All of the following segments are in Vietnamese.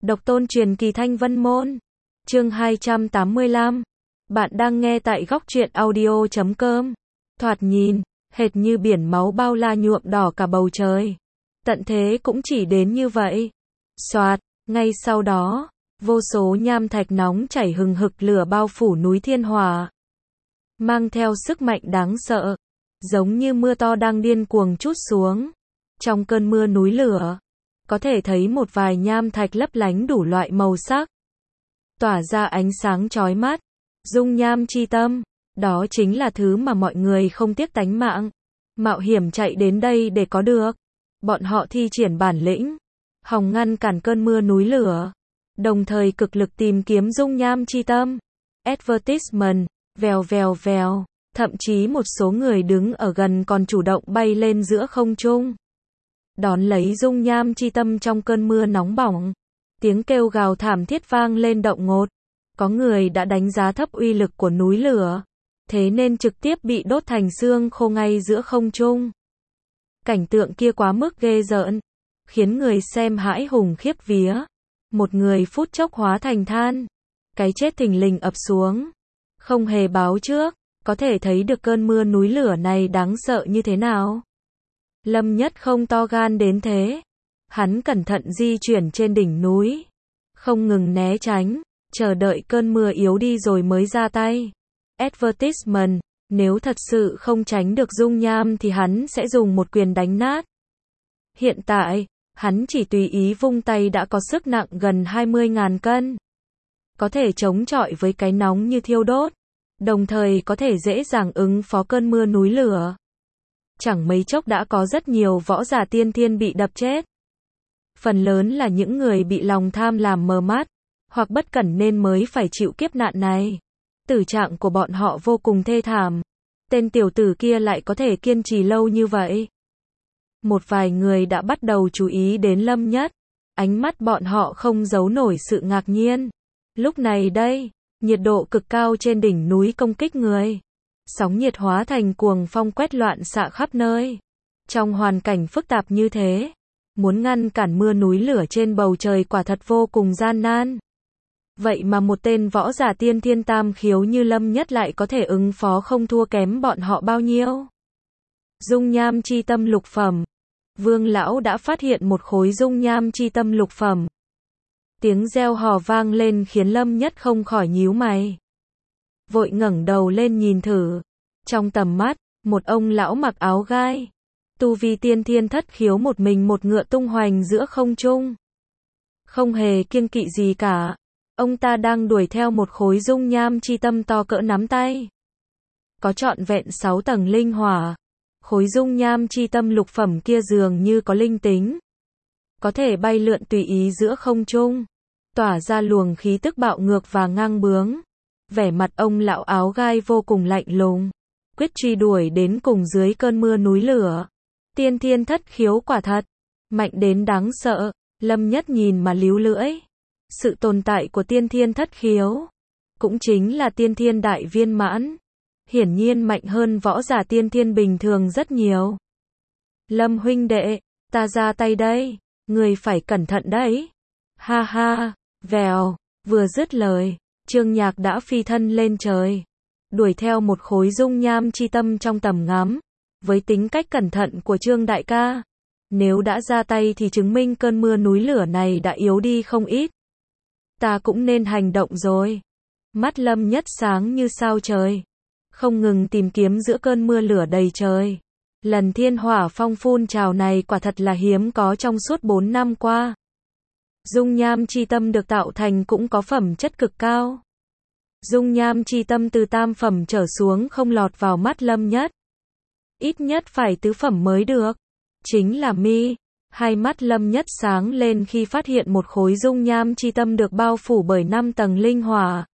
Độc tôn truyền kỳ Thanh Vân Môn. Chương 285. Bạn đang nghe tại góc truyện audio.com. Thoạt nhìn, hệt như biển máu bao la nhuộm đỏ cả bầu trời. Tận thế cũng chỉ đến như vậy. Soạt, ngay sau đó, vô số nham thạch nóng chảy hừng hực lửa bao phủ núi Thiên Hỏa. Mang theo sức mạnh đáng sợ, giống như mưa to đang điên cuồng trút xuống. Trong cơn mưa núi lửa, có thể thấy một vài nham thạch lấp lánh đủ loại màu sắc, tỏa ra ánh sáng chói mắt. Dung nham chi tâm, đó chính là thứ mà mọi người không tiếc tánh mạng, mạo hiểm chạy đến đây để có được. Bọn họ thi triển bản lĩnh, hòng ngăn cản cơn mưa núi lửa, đồng thời cực lực tìm kiếm dung nham chi tâm. Advertisement, vèo vèo vèo, thậm chí một số người đứng ở gần còn chủ động bay lên giữa không trung, đón lấy dung nham chi tâm trong cơn mưa nóng bỏng. Tiếng kêu gào thảm thiết vang lên động ngột. Có người đã đánh giá thấp uy lực của núi lửa, thế nên trực tiếp bị đốt thành xương khô ngay giữa không trung. Cảnh tượng kia quá mức ghê rợn, khiến người xem hãi hùng khiếp vía. Một người phút chốc hóa thành than. Cái chết thình lình ập xuống, không hề báo trước, có thể thấy được cơn mưa núi lửa này đáng sợ như thế nào. Lâm Nhất không to gan đến thế. Hắn cẩn thận di chuyển trên đỉnh núi, không ngừng né tránh, chờ đợi cơn mưa yếu đi rồi mới ra tay. Advertisement, nếu thật sự không tránh được dung nham thì hắn sẽ dùng một quyền đánh nát. Hiện tại, hắn chỉ tùy ý vung tay đã có sức nặng gần 20.000 cân. Có thể chống chọi với cái nóng như thiêu đốt, đồng thời có thể dễ dàng ứng phó cơn mưa núi lửa. Chẳng mấy chốc đã có rất nhiều võ giả tiên thiên bị đập chết. Phần lớn là những người bị lòng tham làm mờ mắt, hoặc bất cẩn nên mới phải chịu kiếp nạn này. Tử trạng của bọn họ vô cùng thê thảm. Tên tiểu tử kia lại có thể kiên trì lâu như vậy. Một vài người đã bắt đầu chú ý đến Lâm Nhất. Ánh mắt bọn họ không giấu nổi sự ngạc nhiên. Lúc này đây, nhiệt độ cực cao trên đỉnh núi công kích người. Sóng nhiệt hóa thành cuồng phong quét loạn xạ khắp nơi. Trong hoàn cảnh phức tạp như thế, muốn ngăn cản mưa núi lửa trên bầu trời quả thật vô cùng gian nan. Vậy mà một tên võ giả tiên thiên tam khiếu như Lâm Nhất lại có thể ứng phó không thua kém bọn họ bao nhiêu. Dung nham chi tâm lục phẩm. Vương lão đã phát hiện một khối dung nham chi tâm lục phẩm. Tiếng reo hò vang lên khiến Lâm Nhất không khỏi nhíu mày. Vội ngẩng đầu lên nhìn thử. Trong tầm mắt, một ông lão mặc áo gai, tu vi tiên thiên thất khiếu một mình một ngựa tung hoành giữa không trung. Không hề kiêng kỵ gì cả. Ông ta đang đuổi theo một khối dung nham chi tâm to cỡ nắm tay. Có trọn vẹn 6 tầng linh hỏa. Khối dung nham chi tâm lục phẩm kia dường như có linh tính, có thể bay lượn tùy ý giữa không trung, tỏa ra luồng khí tức bạo ngược và ngang bướng. Vẻ mặt ông lão áo gai vô cùng lạnh lùng, quyết truy đuổi đến cùng dưới cơn mưa núi lửa. Tiên thiên thất khiếu quả thật mạnh đến đáng sợ. Lâm Nhất nhìn mà líu lưỡi. Sự tồn tại của tiên thiên thất khiếu, cũng chính là tiên thiên đại viên mãn, hiển nhiên mạnh hơn võ giả tiên thiên bình thường rất nhiều. Lâm huynh đệ, ta ra tay đây, người phải cẩn thận đấy. Ha ha, vèo, vừa dứt lời, Trương Nhạc đã phi thân lên trời, đuổi theo một khối dung nham chi tâm trong tầm ngắm. Với tính cách cẩn thận của Trương đại ca, nếu đã ra tay thì chứng minh cơn mưa núi lửa này đã yếu đi không ít. Ta cũng nên hành động rồi. Mắt Lâm Nhất sáng như sao trời, không ngừng tìm kiếm giữa cơn mưa lửa đầy trời. Lần thiên hỏa phong phun trào này quả thật là hiếm có trong suốt 4 năm qua. Dung nham chi tâm được tạo thành cũng có phẩm chất cực cao. Dung nham chi tâm từ tam phẩm trở xuống không lọt vào mắt Lâm Nhất. Ít nhất phải tứ phẩm mới được. Chính là mi. Hai mắt Lâm Nhất sáng lên khi phát hiện một khối dung nham chi tâm được bao phủ bởi 5 tầng linh hỏa.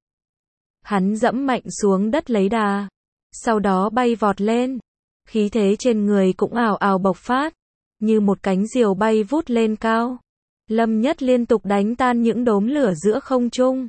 Hắn dẫm mạnh xuống đất lấy đà, sau đó bay vọt lên. Khí thế trên người cũng ào ào bộc phát, như một cánh diều bay vút lên cao. Lâm Nhất liên tục đánh tan những đốm lửa giữa không trung.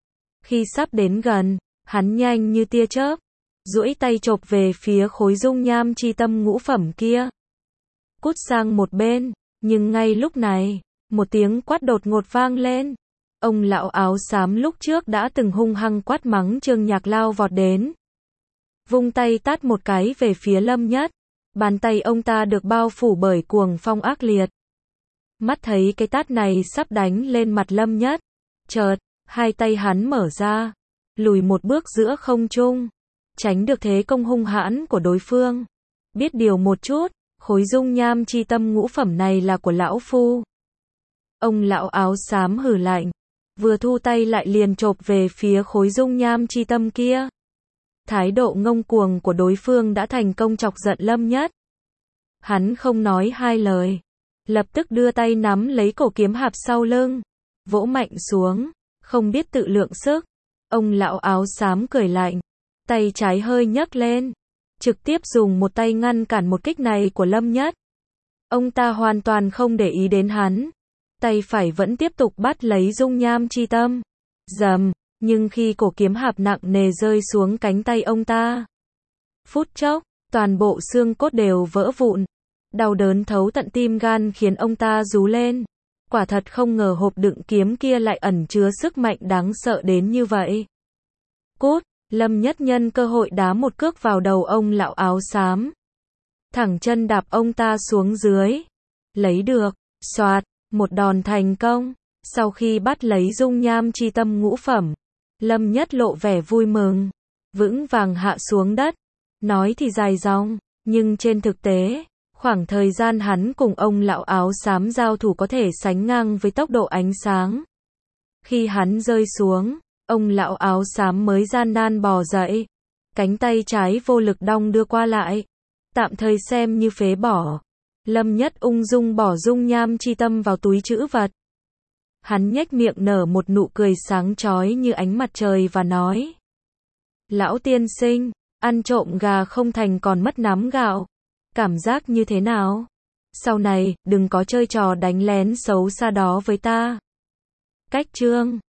Khi sắp đến gần, hắn nhanh như tia chớp, duỗi tay chộp về phía khối dung nham chi tâm ngũ phẩm kia. Cút sang một bên. Nhưng ngay lúc này, một tiếng quát đột ngột vang lên. Ông lão áo xám lúc trước đã từng hung hăng quát mắng Trương Nhạc lao vọt đến. Vung tay tát một cái về phía Lâm Nhất. Bàn tay ông ta được bao phủ bởi cuồng phong ác liệt. Mắt thấy cái tát này sắp đánh lên mặt Lâm Nhất. Chợt, hai tay hắn mở ra, lùi một bước giữa không trung, tránh được thế công hung hãn của đối phương. Biết điều một chút, khối dung nham chi tâm ngũ phẩm này là của lão phu. Ông lão áo xám hừ lạnh, vừa thu tay lại liền chộp về phía khối dung nham chi tâm kia. Thái độ ngông cuồng của đối phương đã thành công chọc giận Lâm Nhất. Hắn không nói hai lời, lập tức đưa tay nắm lấy cổ kiếm hạp sau lưng, vỗ mạnh xuống, không biết tự lượng sức. Ông lão áo xám cười lạnh, tay trái hơi nhấc lên, trực tiếp dùng một tay ngăn cản một kích này của Lâm Nhất. Ông ta hoàn toàn không để ý đến hắn, tay phải vẫn tiếp tục bắt lấy dung nham chi tâm. Rầm, nhưng khi cổ kiếm hạp nặng nề rơi xuống cánh tay ông ta, phút chốc, toàn bộ xương cốt đều vỡ vụn. Đau đớn thấu tận tim gan khiến ông ta rú lên. Quả thật không ngờ hộp đựng kiếm kia lại ẩn chứa sức mạnh đáng sợ đến như vậy. Cút, Lâm Nhất nhân cơ hội đá một cước vào đầu ông lão áo xám. Thẳng chân đạp ông ta xuống dưới. Lấy được, xoạt, một đòn thành công. Sau khi bắt lấy dung nham chi tâm ngũ phẩm, Lâm Nhất lộ vẻ vui mừng, vững vàng hạ xuống đất. Nói thì dài dòng, nhưng trên thực tế, khoảng thời gian hắn cùng ông lão áo xám giao thủ có thể sánh ngang với tốc độ ánh sáng. Khi hắn rơi xuống, ông lão áo xám mới gian nan bò dậy. Cánh tay trái vô lực đong đưa qua lại, tạm thời xem như phế bỏ. Lâm Nhất ung dung bỏ dung nham chi tâm vào túi trữ vật. Hắn nhếch miệng nở một nụ cười sáng chói như ánh mặt trời và nói: Lão tiên sinh, ăn trộm gà không thành còn mất nắm gạo. Cảm giác như thế nào? Sau này, đừng có chơi trò đánh lén xấu xa đó với ta. Cách chương